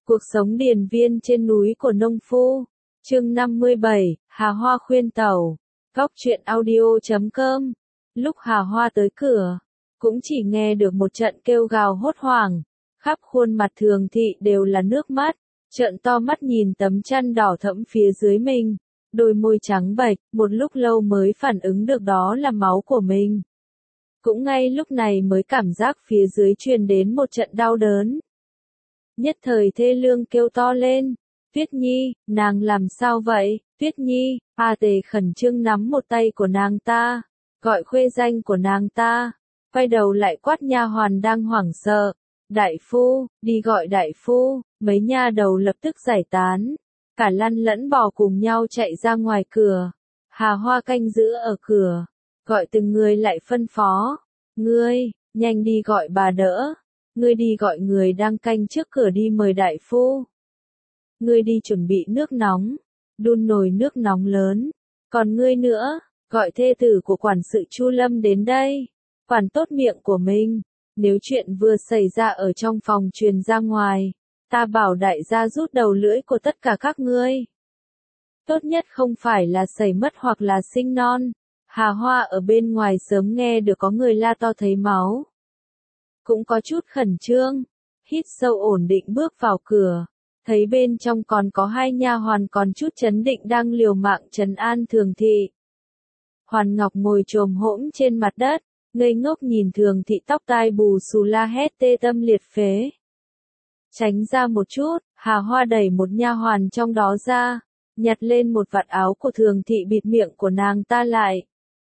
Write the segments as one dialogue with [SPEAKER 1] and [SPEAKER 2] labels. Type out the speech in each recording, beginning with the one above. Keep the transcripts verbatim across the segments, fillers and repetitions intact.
[SPEAKER 1] Cuộc sống điền viên trên núi của nông phu. Chương năm mươi bảy, Hà Hoa khuyên tẩu. Góc truyện audio chấm com. Lúc Hà Hoa tới cửa, cũng chỉ nghe được một trận kêu gào hốt hoảng. Khắp khuôn mặt Thường Thị đều là nước mắt, trợn to mắt nhìn tấm chăn đỏ thẫm phía dưới mình. Đôi môi trắng bệch, một lúc lâu mới phản ứng được đó là máu của mình. Cũng ngay lúc này mới cảm giác phía dưới truyền đến một trận đau đớn. Nhất thời thê lương kêu to lên, Tuyết Nhi, nàng làm sao vậy, Tuyết Nhi, A Tề khẩn trương nắm một tay của nàng ta, gọi khuê danh của nàng ta, quay đầu lại quát nha hoàn đang hoảng sợ, đại phu, đi gọi đại phu, mấy nha đầu lập tức giải tán, cả lăn lẫn bò cùng nhau chạy ra ngoài cửa, Hà Hoa canh giữ ở cửa, gọi từng người lại phân phó, ngươi, nhanh đi gọi bà đỡ. Ngươi đi gọi người đang canh trước cửa đi mời đại phu. Ngươi đi chuẩn bị nước nóng, đun nồi nước nóng lớn. Còn ngươi nữa, gọi thê tử của quản sự Chu Lâm đến đây. Quản tốt miệng của mình, nếu chuyện vừa xảy ra ở trong phòng truyền ra ngoài, ta bảo đại gia rút đầu lưỡi của tất cả các ngươi. Tốt nhất không phải là xảy mất hoặc là sinh non. Hà Hoa ở bên ngoài sớm nghe được có người la to thấy máu. Cũng có chút khẩn trương, hít sâu ổn định bước vào cửa, thấy bên trong còn có hai nha hoàn còn chút chấn định đang liều mạng trấn an Thường Thị. Hoàn Ngọc ngồi chồm hỗn trên mặt đất, ngây ngốc nhìn Thường Thị tóc tai bù xù la hét tê tâm liệt phế. Tránh ra một chút, Hà Hoa đẩy một nha hoàn trong đó ra, nhặt lên một vạt áo của Thường Thị bịt miệng của nàng ta lại.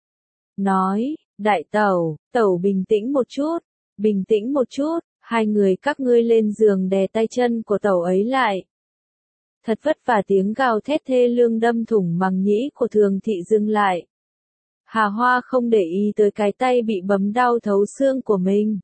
[SPEAKER 1] Nói, đại tẩu, tẩu bình tĩnh một chút. Bình tĩnh một chút, hai người các ngươi lên giường đè tay chân của tẩu ấy lại. Thật vất vả tiếng gào thét thê lương đâm thủng màng nhĩ của Thường Thị dừng lại. Hà Hoa không để ý tới cái tay bị bấm đau thấu xương của mình.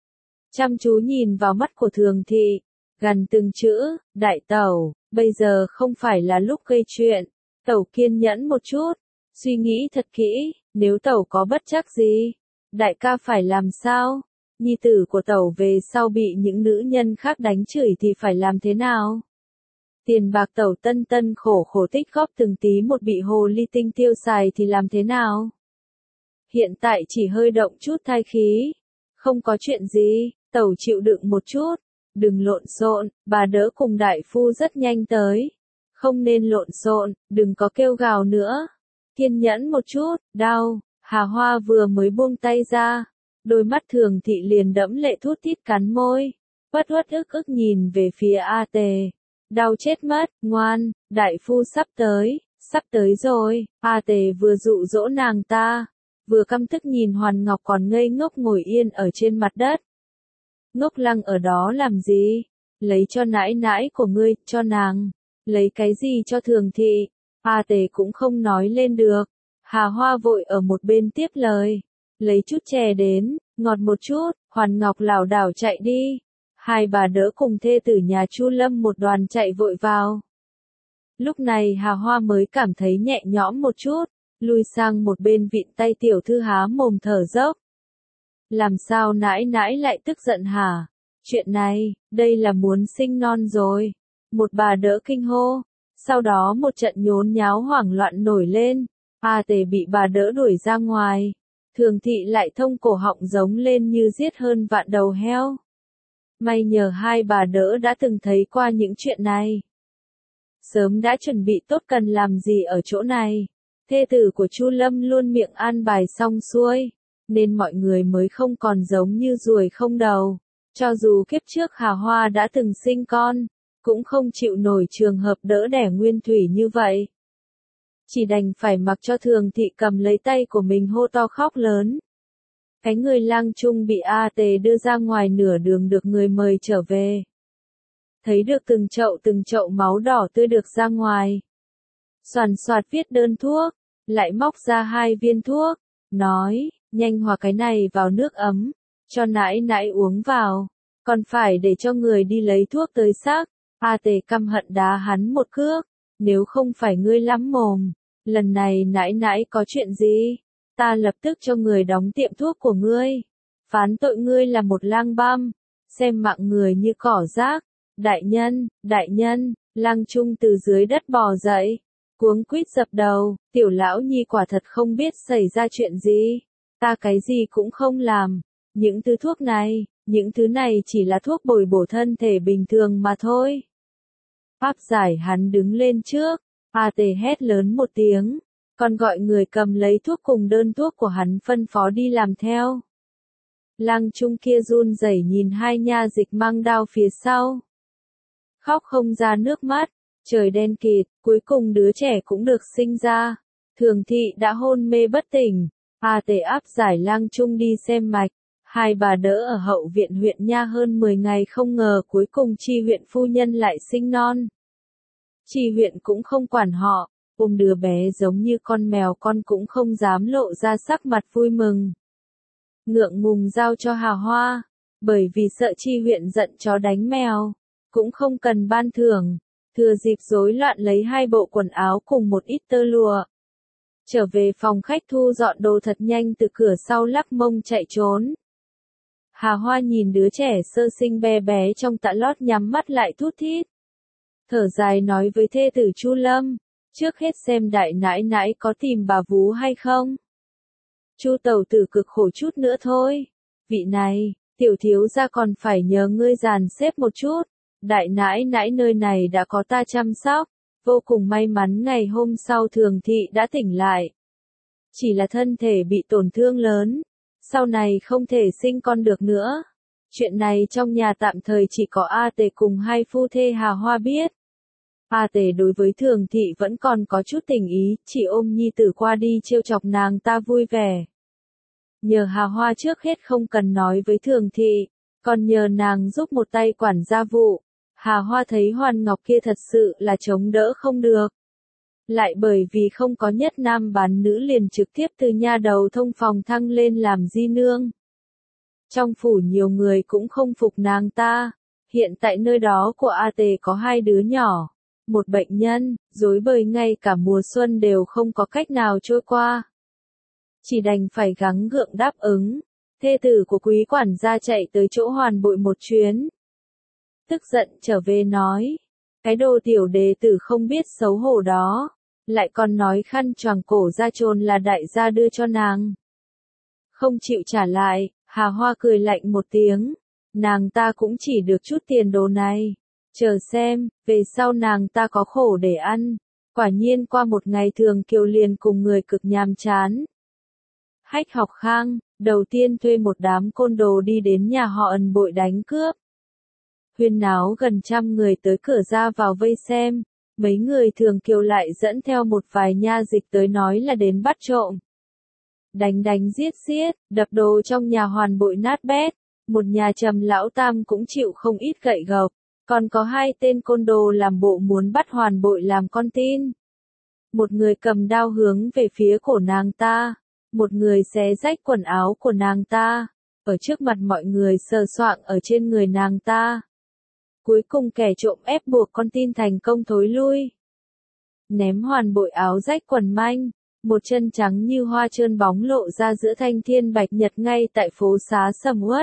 [SPEAKER 1] Chăm chú nhìn vào mắt của Thường Thị, gằn từng chữ, đại tẩu, bây giờ không phải là lúc gây chuyện. Tẩu kiên nhẫn một chút, suy nghĩ thật kỹ, nếu tẩu có bất trắc gì, đại ca phải làm sao? Nhi tử của tẩu về sau bị những nữ nhân khác đánh chửi thì phải làm thế nào? Tiền bạc tẩu tân tân khổ khổ tích góp từng tí một bị hồ ly tinh tiêu xài thì làm thế nào? Hiện tại chỉ hơi động chút thai khí. Không có chuyện gì, tẩu chịu đựng một chút. Đừng lộn xộn, bà đỡ cùng đại phu rất nhanh tới. Không nên lộn xộn, đừng có kêu gào nữa. Kiên nhẫn một chút, đau. Hà Hoa vừa mới buông tay ra. Đôi mắt Thường Thị liền đẫm lệ thút thít cắn môi, uất uất ức ức nhìn về phía A Tề. Đau chết mất, ngoan, đại phu sắp tới, sắp tới rồi. A Tề vừa dụ dỗ nàng ta, vừa căm tức nhìn Hoàn Ngọc còn ngây ngốc ngồi yên ở trên mặt đất. Ngốc lăng ở đó làm gì? Lấy cho nãi nãi của ngươi, cho nàng. Lấy cái gì cho Thường Thị? A Tề cũng không nói lên được. Hà Hoa vội ở một bên tiếp lời. Lấy chút chè đến, ngọt một chút, Hoàn Ngọc lảo đảo chạy đi. Hai bà đỡ cùng thê tử nhà Chu Lâm một đoàn chạy vội vào. Lúc này Hà Hoa mới cảm thấy nhẹ nhõm một chút, lui sang một bên vịn tay tiểu thư há mồm thở dốc. Làm sao nãi nãi lại tức giận hả? Chuyện này, đây là muốn sinh non rồi. Một bà đỡ kinh hô, sau đó một trận nhốn nháo hoảng loạn nổi lên. A Tề bị bà đỡ đuổi ra ngoài. Thường Thị lại thông cổ họng giống lên như giết hơn vạn đầu heo. May nhờ hai bà đỡ đã từng thấy qua những chuyện này. Sớm đã chuẩn bị tốt cần làm gì ở chỗ này. Thê tử của Chu Lâm luôn miệng an bài xong xuôi, nên mọi người mới không còn giống như ruồi không đầu. Cho dù kiếp trước Hà Hoa đã từng sinh con, cũng không chịu nổi trường hợp đỡ đẻ nguyên thủy như vậy. Chỉ đành phải mặc cho Thường Thị cầm lấy tay của mình hô to khóc lớn. Cái người lang trung bị A Tề đưa ra ngoài nửa đường được người mời trở về. Thấy được từng chậu từng chậu máu đỏ tươi được ra ngoài. Soàn soạt viết đơn thuốc, lại móc ra hai viên thuốc, nói, nhanh hòa cái này vào nước ấm, cho nãi nãi uống vào, còn phải để cho người đi lấy thuốc tới xác. A Tề căm hận đá hắn một cước, nếu không phải ngươi lắm mồm. Lần này nãi nãi có chuyện gì? Ta lập tức cho người đóng tiệm thuốc của ngươi. Phán tội ngươi là một lang băm. Xem mạng người như cỏ rác. đại nhân, đại nhân, Lăng Trung từ dưới đất bò dậy, cuống quýt dập đầu, tiểu lão nhi quả thật không biết xảy ra chuyện gì, ta cái gì cũng không làm, những thứ thuốc này, những thứ này chỉ là thuốc bồi bổ thân thể bình thường mà thôi. Áp giải hắn đứng lên trước, A Tề hét lớn một tiếng, còn gọi người cầm lấy thuốc cùng đơn thuốc của hắn phân phó đi làm theo. Lăng Trung kia run rẩy nhìn hai nha dịch mang đao phía sau. Khóc không ra nước mắt, trời đen kịt, cuối cùng đứa trẻ cũng được sinh ra. Thường thị đã hôn mê bất tỉnh, A Tề áp giải Lăng Trung đi xem mạch. Hai bà đỡ ở hậu viện huyện nha hơn mười ngày không ngờ cuối cùng Chi huyện phu nhân lại sinh non. Chi huyện cũng không quản họ, ôm đứa bé giống như con mèo con cũng không dám lộ ra sắc mặt vui mừng. Ngượng ngùng giao cho Hà Hoa, bởi vì sợ Chi huyện giận chó đánh mèo, cũng không cần ban thưởng, thừa dịp rối loạn lấy hai bộ quần áo cùng một ít tơ lụa. Trở về phòng khách thu dọn đồ thật nhanh từ cửa sau lắc mông chạy trốn. Hà Hoa nhìn đứa trẻ sơ sinh bé bé trong tạ lót nhắm mắt lại thút thít. Thở dài nói với thê tử Chu Lâm, trước hết xem đại nãi nãi có tìm bà vú hay không. Chu tẩu tử cực khổ chút nữa thôi. Vị này, tiểu thiếu gia còn phải nhờ ngươi dàn xếp một chút. Đại nãi nãi nơi này đã có ta chăm sóc. Vô cùng may mắn ngày hôm sau Thường thị đã tỉnh lại. Chỉ là thân thể bị tổn thương lớn. Sau này không thể sinh con được nữa. Chuyện này trong nhà tạm thời chỉ có A Tề cùng hai phu thê Hà Hoa biết. A Tề đối với Thường thị vẫn còn có chút tình ý, chỉ ôm nhi tử qua đi trêu chọc nàng ta vui vẻ. Nhờ Hà Hoa trước hết không cần nói với Thường thị, còn nhờ nàng giúp một tay quản gia vụ. Hà Hoa thấy Hoàn Ngọc kia thật sự là chống đỡ không được. Lại bởi vì không có nhất nam bán nữ liền trực tiếp từ nha đầu thông phòng thăng lên làm di nương. Trong phủ nhiều người cũng không phục nàng ta. Hiện tại nơi đó của A Tề có hai đứa nhỏ, một bệnh nhân, rối bời ngay cả mùa xuân đều không có cách nào trôi qua. Chỉ đành phải gắng gượng đáp ứng. Thê tử của quý quản gia chạy tới chỗ Hoàn Bội một chuyến. Tức giận trở về nói, cái đồ tiểu đệ tử không biết xấu hổ đó, lại còn nói khăn choàng cổ ra chôn là đại gia đưa cho nàng. Không chịu trả lại, Hà Hoa cười lạnh một tiếng, nàng ta cũng chỉ được chút tiền đồ này, chờ xem, về sau nàng ta có khổ để ăn. Quả nhiên qua một ngày Thường Kiều liền cùng người cực nhàm chán. Hách Học Khang, đầu tiên thuê một đám côn đồ đi đến nhà họ Ân Bội đánh cướp. Huyên náo gần trăm người tới cửa ra vào vây xem, mấy người Thường Kiều lại dẫn theo một vài nha dịch tới nói là đến bắt trộm. Đánh đánh giết giết, đập đồ trong nhà Hoàn Bội nát bét, một nhà Trầm lão tam cũng chịu không ít gậy gộc, còn có hai tên côn đồ làm bộ muốn bắt Hoàn Bội làm con tin. Một người cầm đao hướng về phía cổ nàng ta, một người xé rách quần áo của nàng ta, ở trước mặt mọi người sờ soạng ở trên người nàng ta. Cuối cùng kẻ trộm ép buộc con tin thành công thối lui. Ném Hoàn Bội áo rách quần manh, một chân trắng như hoa trơn bóng lộ ra giữa thanh thiên bạch nhật ngay tại phố xá sầm uất.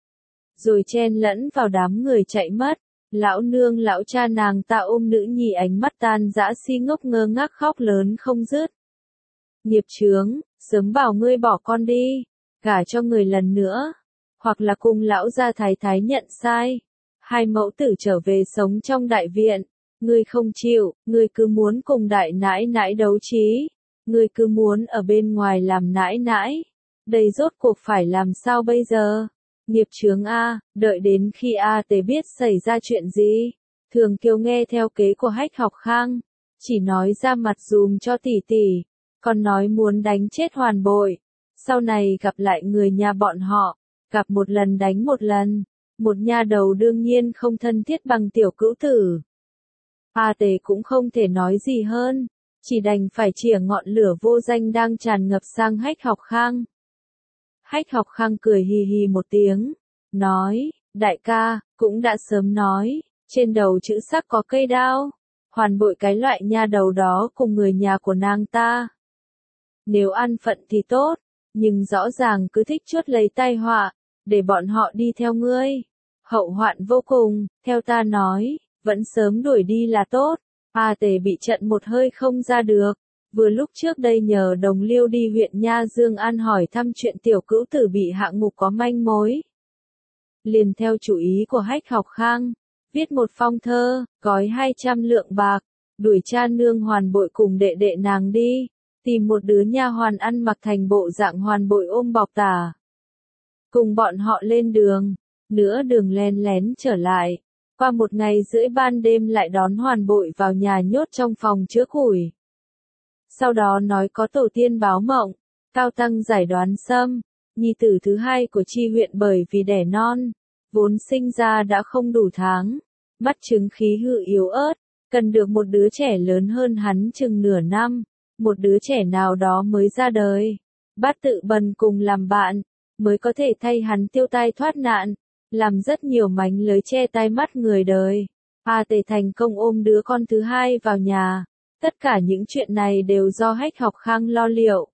[SPEAKER 1] Rồi chen lẫn vào đám người chạy mất, lão nương lão cha nàng ta ôm nữ nhi ánh mắt tan dã si ngốc ngơ ngác khóc lớn không dứt. Nghiệp chướng, sớm bảo ngươi bỏ con đi, gả cho người lần nữa, hoặc là cùng lão gia thái thái nhận sai. Hai mẫu tử trở về sống trong đại viện, ngươi không chịu, ngươi cứ muốn cùng đại nãi nãi đấu trí, ngươi cứ muốn ở bên ngoài làm nãi nãi, đây rốt cuộc phải làm sao bây giờ? Nghiệp chướng A, đợi đến khi A Tề biết xảy ra chuyện gì, Thường Kiều nghe theo kế của Hách Học Khang, chỉ nói ra mặt dùm cho tỷ tỷ, còn nói muốn đánh chết Hoàn Bội, sau này gặp lại người nhà bọn họ, gặp một lần đánh một lần. Một nha đầu đương nhiên không thân thiết bằng tiểu cữu tử. A Tề cũng không thể nói gì hơn, chỉ đành phải chìa ngọn lửa vô danh đang tràn ngập sang Hách Học Khang. Hách Học Khang cười hì hì một tiếng, nói, đại ca, cũng đã sớm nói, trên đầu chữ sắc có cây đao, Hoàn Bội cái loại nha đầu đó cùng người nhà của nàng ta. Nếu ăn phận thì tốt, nhưng rõ ràng cứ thích chuốt lấy tai họa, để bọn họ đi theo ngươi. hậu hoạn vô cùng, theo ta nói, vẫn sớm đuổi đi là tốt. A Tề bị trận một hơi không ra được, vừa lúc trước đây nhờ đồng liêu đi huyện Nha Dương An hỏi thăm chuyện tiểu cữu tử bị hạ ngục có manh mối. Liền theo chủ ý của Hách Học Khang, viết một phong thơ, gói hai trăm lượng bạc, đuổi cha nương Hoàn Bội cùng đệ đệ nàng đi, tìm một đứa nha hoàn ăn mặc thành bộ dạng Hoàn Bội ôm bọc tà. Cùng bọn họ lên đường, nửa đường len lén trở lại, qua một ngày rưỡi ban đêm lại đón Hoàn Bội vào nhà nhốt trong phòng chứa củi. Sau đó nói có tổ tiên báo mộng, cao tăng giải đoán xâm, nhi tử thứ hai của Chi huyện bởi vì đẻ non, vốn sinh ra đã không đủ tháng, mắt chứng khí hư yếu ớt, cần được một đứa trẻ lớn hơn hắn chừng nửa năm, một đứa trẻ nào đó mới ra đời, bát tự bần cùng làm bạn, mới có thể thay hắn tiêu tai thoát nạn, làm rất nhiều mánh lưới che tai mắt người đời. A Tề thành công ôm đứa con thứ hai vào nhà, tất cả những chuyện này đều do Hách Học Khang lo liệu.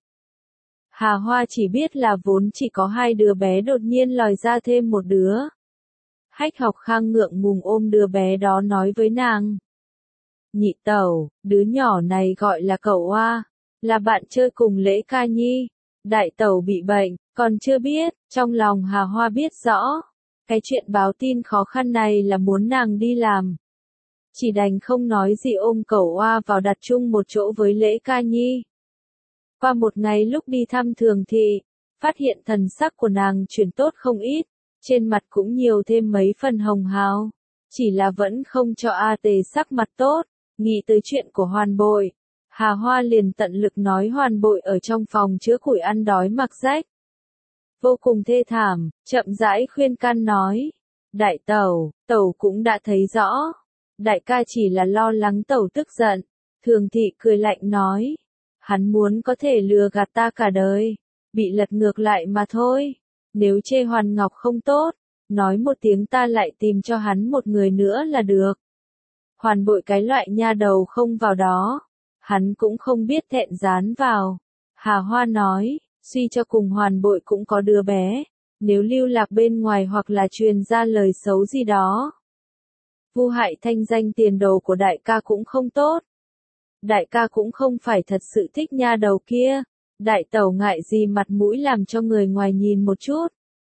[SPEAKER 1] Hà Hoa chỉ biết là vốn chỉ có hai đứa bé đột nhiên lòi ra thêm một đứa. Hách Học Khang ngượng ngùng ôm đứa bé đó nói với nàng. Nhị tẩu, đứa nhỏ này gọi là cậu Oa, là bạn chơi cùng Lễ Ca Nhi. Đại tẩu bị bệnh, còn chưa biết, trong lòng Hà Hoa biết rõ. Cái chuyện báo tin khó khăn này là muốn nàng đi làm. Chỉ đành không nói gì ôm cậu Oa vào đặt chung một chỗ với Lễ Ca Nhi. Qua một ngày lúc đi thăm Thường Thị, phát hiện thần sắc của nàng chuyển tốt không ít, trên mặt cũng nhiều thêm mấy phần hồng hào. Chỉ là vẫn không cho A Tề sắc mặt tốt, nghĩ tới chuyện của Hoàn Bội. Hà Hoa liền tận lực nói Hoàn Bội ở trong phòng chứa củi ăn đói mặc rách. Vô cùng thê thảm, chậm rãi khuyên can nói. Đại tẩu, tẩu cũng đã thấy rõ. Đại ca chỉ là lo lắng tẩu tức giận. Thường Thị cười lạnh nói. Hắn muốn có thể lừa gạt ta cả đời. Bị lật ngược lại mà thôi. Nếu chê Hoàn Ngọc không tốt, nói một tiếng ta lại tìm cho hắn một người nữa là được. Hoàn Bội cái loại nha đầu không vào đó. Hắn cũng không biết thẹn dán vào. Hà Hoa nói, suy cho cùng Hoàn Bội cũng có đứa bé. Nếu lưu lạc bên ngoài hoặc là truyền ra lời xấu gì đó. Vu hại thanh danh tiền đồ của đại ca cũng không tốt. Đại ca cũng không phải thật sự thích nha đầu kia. Đại tẩu ngại gì mặt mũi làm cho người ngoài nhìn một chút.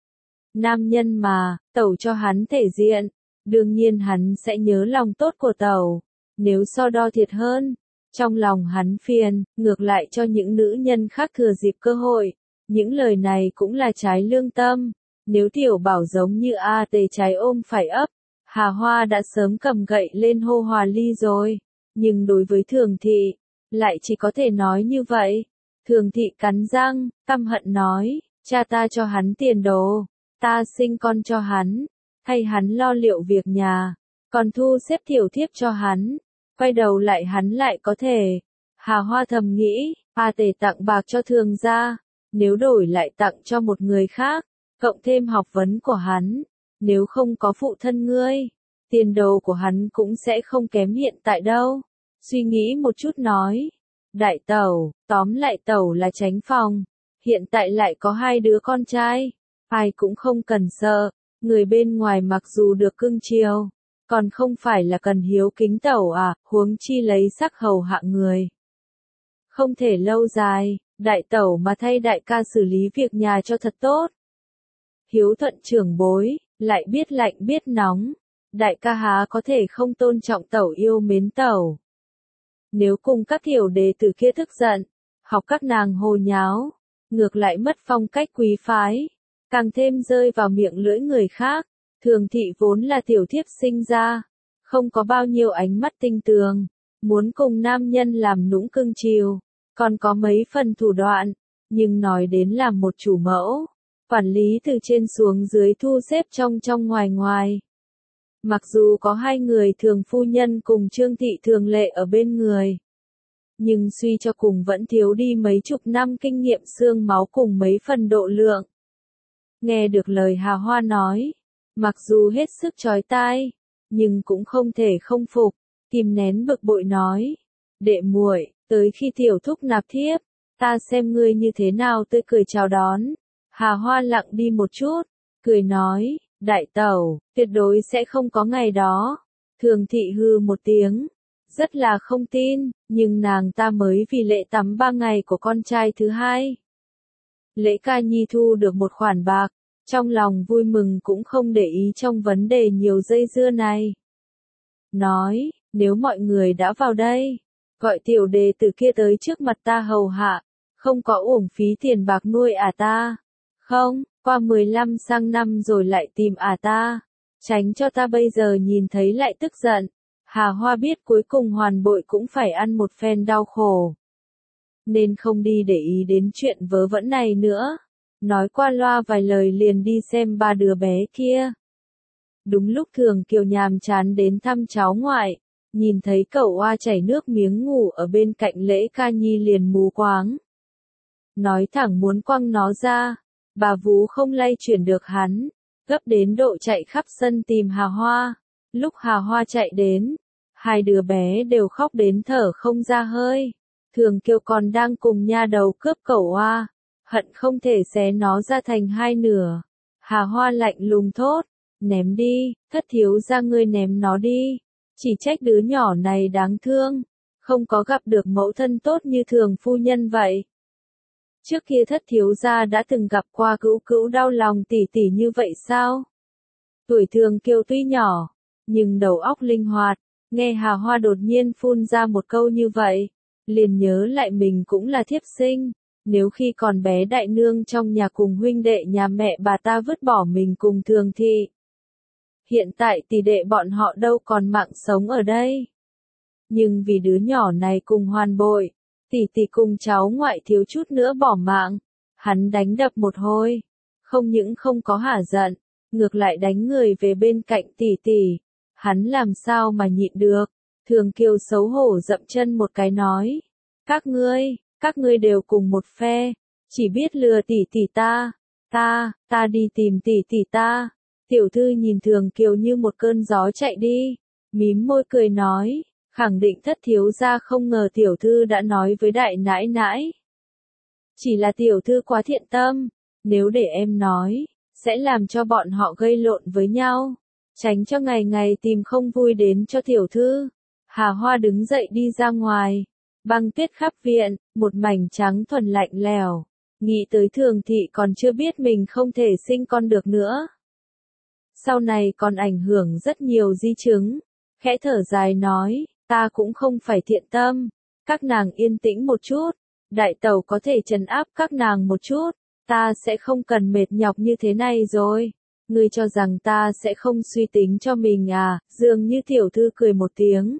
[SPEAKER 1] Nam nhân mà, tẩu cho hắn thể diện. Đương nhiên hắn sẽ nhớ lòng tốt của tẩu. Nếu so đo thiệt hơn, trong lòng hắn phiền, ngược lại cho những nữ nhân khác thừa dịp cơ hội. Những lời này cũng là trái lương tâm. Nếu tiểu bảo giống như A Tề trái ôm phải ấp, Hà Hoa đã sớm cầm gậy lên hô hòa ly rồi. Nhưng đối với Thường Thị, lại chỉ có thể nói như vậy. Thường Thị cắn răng, căm hận nói, cha ta cho hắn tiền đồ, ta sinh con cho hắn, thay hắn lo liệu việc nhà, còn thu xếp tiểu thiếp cho hắn, quay đầu lại hắn lại có thể. Hà Hoa thầm nghĩ, A Tề tặng bạc cho Thường gia, nếu đổi lại tặng cho một người khác, cộng thêm học vấn của hắn, nếu không có phụ thân ngươi, tiền đồ của hắn cũng sẽ không kém hiện tại đâu. Suy nghĩ một chút nói, đại tẩu, tóm lại tẩu là tránh phòng, hiện tại lại có hai đứa con trai, ai cũng không cần sợ, người bên ngoài mặc dù được cưng chiều, còn không phải là cần hiếu kính tẩu à, huống chi lấy sắc hầu hạ người. Không thể lâu dài, đại tẩu mà thay đại ca xử lý việc nhà cho thật tốt. Hiếu thuận trưởng bối, lại biết lạnh biết nóng, đại ca há có thể không tôn trọng tẩu yêu mến tẩu. Nếu cùng các tiểu đệ tử kia tức giận, học các nàng hồ nháo, ngược lại mất phong cách quý phái, càng thêm rơi vào miệng lưỡi người khác. Thường Thị vốn là tiểu thiếp sinh ra, không có bao nhiêu ánh mắt tinh tường, muốn cùng nam nhân làm nũng cưng chiều, còn có mấy phần thủ đoạn, nhưng nói đến làm một chủ mẫu, quản lý từ trên xuống dưới thu xếp trong trong ngoài ngoài. Mặc dù có hai người Thường phu nhân cùng Trương Thị Thường Lệ ở bên người, nhưng suy cho cùng vẫn thiếu đi mấy chục năm kinh nghiệm xương máu cùng mấy phần độ lượng. Nghe được lời Hà Hoa nói, mặc dù hết sức chói tai, nhưng cũng không thể không phục, kìm nén bực bội nói, đệ muội, tới khi tiểu thúc nạp thiếp, ta xem ngươi như thế nào tươi cười chào đón. Hà Hoa lặng đi một chút, cười nói, Đại tẩu, tuyệt đối sẽ không có ngày đó. Thường thị hư một tiếng, rất là không tin, nhưng nàng ta mới vì lễ tắm ba ngày của con trai thứ hai. Lễ ca nhi thu được một khoản bạc, trong lòng vui mừng cũng không để ý trong vấn đề nhiều dây dưa này. Nói, nếu mọi người đã vào đây, gọi tiểu đề từ kia tới trước mặt ta hầu hạ, không có uổng phí tiền bạc nuôi à ta. Không, qua mười lăm sang năm rồi lại tìm à ta. Tránh cho ta bây giờ nhìn thấy lại tức giận. Hà Hoa biết cuối cùng Hoàn Bội cũng phải ăn một phen đau khổ. Nên không đi để ý đến chuyện vớ vẩn này nữa. Nói qua loa vài lời liền đi xem ba đứa bé kia. Đúng lúc Thường Kiều nhàm chán đến thăm cháu ngoại, nhìn thấy cậu oa chảy nước miếng ngủ ở bên cạnh Lễ Ca Nhi liền mù quáng. Nói thẳng muốn quăng nó ra, bà vú không lay chuyển được hắn, gấp đến độ chạy khắp sân tìm Hà Hoa. Lúc Hà Hoa chạy đến, hai đứa bé đều khóc đến thở không ra hơi. Thường Kiều còn đang cùng nha đầu cướp cậu oa, hận không thể xé nó ra thành hai nửa. Hà Hoa lạnh lùng thốt, ném đi, thất thiếu gia ngươi ném nó đi. Chỉ trách đứa nhỏ này đáng thương, không có gặp được mẫu thân tốt như Thường phu nhân vậy. Trước kia thất thiếu gia đã từng gặp qua cữu cữu đau lòng tỉ tỉ như vậy sao? Tuổi Thường Kiều tuy nhỏ, nhưng đầu óc linh hoạt, nghe Hà Hoa đột nhiên phun ra một câu như vậy, liền nhớ lại mình cũng là thiếp sinh, nếu khi còn bé đại nương trong nhà cùng huynh đệ nhà mẹ bà ta vứt bỏ mình cùng Thường thị. Hiện tại tỷ đệ bọn họ đâu còn mạng sống ở đây. Nhưng vì đứa nhỏ này cùng Hoàn Bội, tỷ tỷ cùng cháu ngoại thiếu chút nữa bỏ mạng, hắn đánh đập một hồi, không những không có hả giận, ngược lại đánh người về bên cạnh tỷ tỷ, hắn làm sao mà nhịn được. Thường Kiều xấu hổ dậm chân một cái nói, các ngươi, các ngươi đều cùng một phe, chỉ biết lừa tỷ tỷ ta, ta, ta đi tìm tỷ tỷ ta. Tiểu thư nhìn Thường Kiều như một cơn gió chạy đi, mím môi cười nói, khẳng định thất thiếu gia không ngờ tiểu thư đã nói với đại nãi nãi. Chỉ là tiểu thư quá thiện tâm, nếu để em nói, sẽ làm cho bọn họ gây lộn với nhau, tránh cho ngày ngày tìm không vui đến cho tiểu thư. Hà Hoa đứng dậy đi ra ngoài, băng tuyết khắp viện, một mảnh trắng thuần lạnh lẽo, nghĩ tới Thường thị còn chưa biết mình không thể sinh con được nữa. Sau này còn ảnh hưởng rất nhiều di chứng, khẽ thở dài nói, ta cũng không phải thiện tâm, các nàng yên tĩnh một chút, đại tẩu có thể trấn áp các nàng một chút, ta sẽ không cần mệt nhọc như thế này rồi. Ngươi cho rằng ta sẽ không suy tính cho mình à? Dường như tiểu thư cười một tiếng.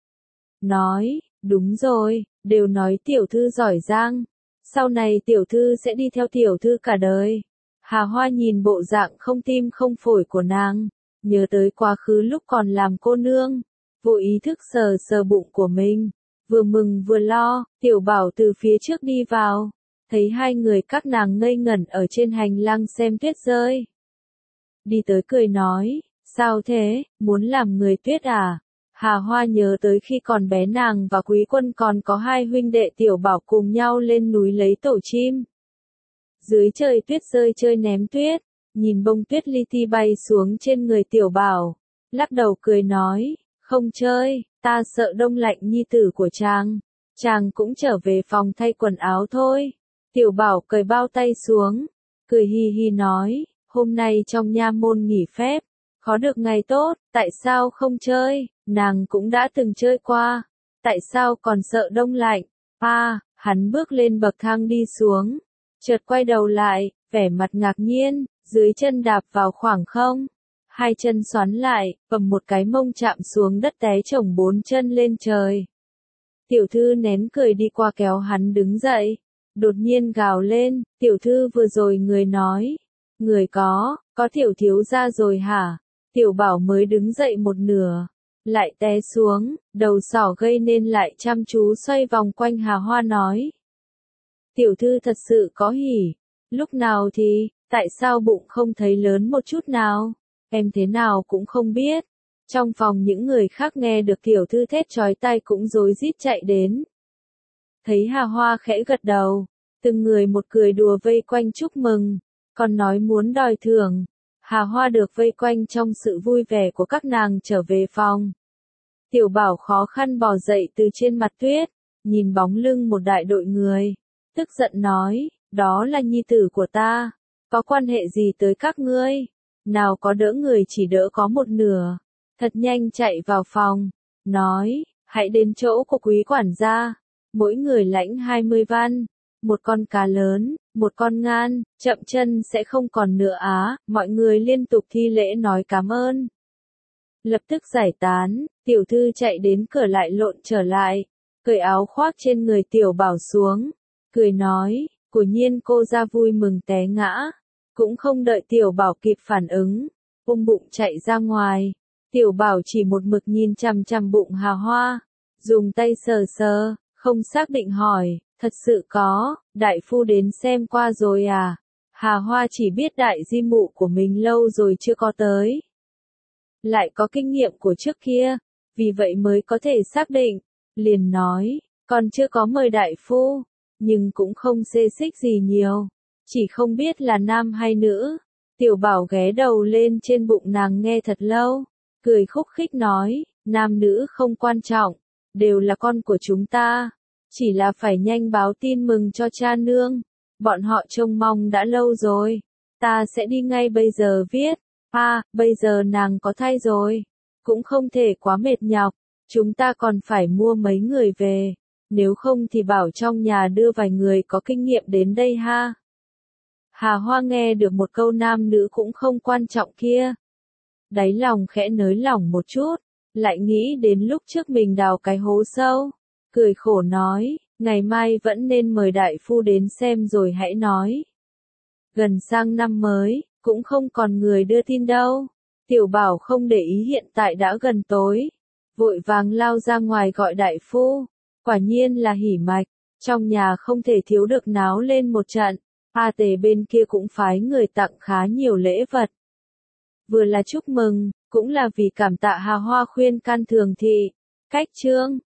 [SPEAKER 1] Nói, đúng rồi, đều nói tiểu thư giỏi giang, sau này tiểu thư sẽ đi theo tiểu thư cả đời. Hà Hoa nhìn bộ dạng không tim không phổi của nàng, nhớ tới quá khứ lúc còn làm cô nương, vô ý thức sờ sờ bụng của mình, vừa mừng vừa lo. Tiểu Bảo từ phía trước đi vào, thấy hai người các nàng ngây ngẩn ở trên hành lang xem tuyết rơi. Đi tới cười nói, sao thế, muốn làm người tuyết à? Hà Hoa nhớ tới khi còn bé nàng và Quý Quân còn có hai huynh đệ Tiểu Bảo cùng nhau lên núi lấy tổ chim. Dưới trời tuyết rơi chơi ném tuyết, nhìn bông tuyết li ti bay xuống trên người Tiểu Bảo, lắc đầu cười nói, không chơi, ta sợ đông lạnh nhi tử của chàng, chàng cũng trở về phòng thay quần áo thôi. Tiểu Bảo cởi bao tay xuống, cười hi hi nói, hôm nay trong nha môn nghỉ phép, có được ngày tốt, tại sao không chơi, nàng cũng đã từng chơi qua, tại sao còn sợ đông lạnh. À, hắn bước lên bậc thang đi xuống, chợt quay đầu lại, vẻ mặt ngạc nhiên, dưới chân đạp vào khoảng không, hai chân xoắn lại, bầm một cái mông chạm xuống đất té chổng bốn chân lên trời. Tiểu thư nén cười đi qua kéo hắn đứng dậy, đột nhiên gào lên, tiểu thư vừa rồi người nói, người có, có tiểu thiếu gia rồi hả? Tiểu Bảo mới đứng dậy một nửa, lại té xuống, đầu sỏ gây nên lại chăm chú xoay vòng quanh Hà Hoa nói. Tiểu thư thật sự có hỉ, lúc nào thì, tại sao bụng không thấy lớn một chút nào, em thế nào cũng không biết. Trong phòng những người khác nghe được tiểu thư thét chói tai cũng rối rít chạy đến. Thấy Hà Hoa khẽ gật đầu, từng người một cười đùa vây quanh chúc mừng, còn nói muốn đòi thưởng. Hà Hoa được vây quanh trong sự vui vẻ của các nàng trở về phòng. Tiểu Bảo khó khăn bò dậy từ trên mặt tuyết, nhìn bóng lưng một đại đội người, tức giận nói, đó là nhi tử của ta, có quan hệ gì tới các ngươi, nào có đỡ người chỉ đỡ có một nửa, thật nhanh chạy vào phòng, nói, hãy đến chỗ của quý quản gia, mỗi người lãnh hai mươi văn, một con cá lớn, một con ngan, chậm chân sẽ không còn nữa á, mọi người liên tục thi lễ nói cảm ơn. Lập tức giải tán, tiểu thư chạy đến cửa lại lộn trở lại, cởi áo khoác trên người Tiểu Bảo xuống, cười nói, của nhiên cô ra vui mừng té ngã, cũng không đợi Tiểu Bảo kịp phản ứng, ôm bụng chạy ra ngoài, Tiểu Bảo chỉ một mực nhìn chằm chằm bụng Hà Hoa, dùng tay sờ sờ, không xác định hỏi, thật sự có, đại phu đến xem qua rồi à, Hà Hoa chỉ biết đại di mụ của mình lâu rồi chưa có tới. Lại có kinh nghiệm của trước kia, vì vậy mới có thể xác định, liền nói, còn chưa có mời đại phu, nhưng cũng không xê xích gì nhiều, chỉ không biết là nam hay nữ. Tiểu Bảo ghé đầu lên trên bụng nàng nghe thật lâu, cười khúc khích nói, nam nữ không quan trọng, đều là con của chúng ta, chỉ là phải nhanh báo tin mừng cho cha nương, bọn họ trông mong đã lâu rồi, ta sẽ đi ngay bây giờ viết. À, bây giờ nàng có thai rồi, cũng không thể quá mệt nhọc, chúng ta còn phải mua mấy người về, nếu không thì bảo trong nhà đưa vài người có kinh nghiệm đến đây ha. Hà Hoa nghe được một câu nam nữ cũng không quan trọng kia. Đáy lòng khẽ nới lỏng một chút, lại nghĩ đến lúc trước mình đào cái hố sâu, cười khổ nói, ngày mai vẫn nên mời đại phu đến xem rồi hãy nói. Gần sang năm mới, cũng không còn người đưa tin đâu. Tiểu Bảo không để ý hiện tại đã gần tối, vội vàng lao ra ngoài gọi đại phu, quả nhiên là hỉ mạch, trong nhà không thể thiếu được náo lên một trận, A Tề bên kia cũng phái người tặng khá nhiều lễ vật. Vừa là chúc mừng, cũng là vì cảm tạ Hà Hoa khuyên can thường thị, cách chương.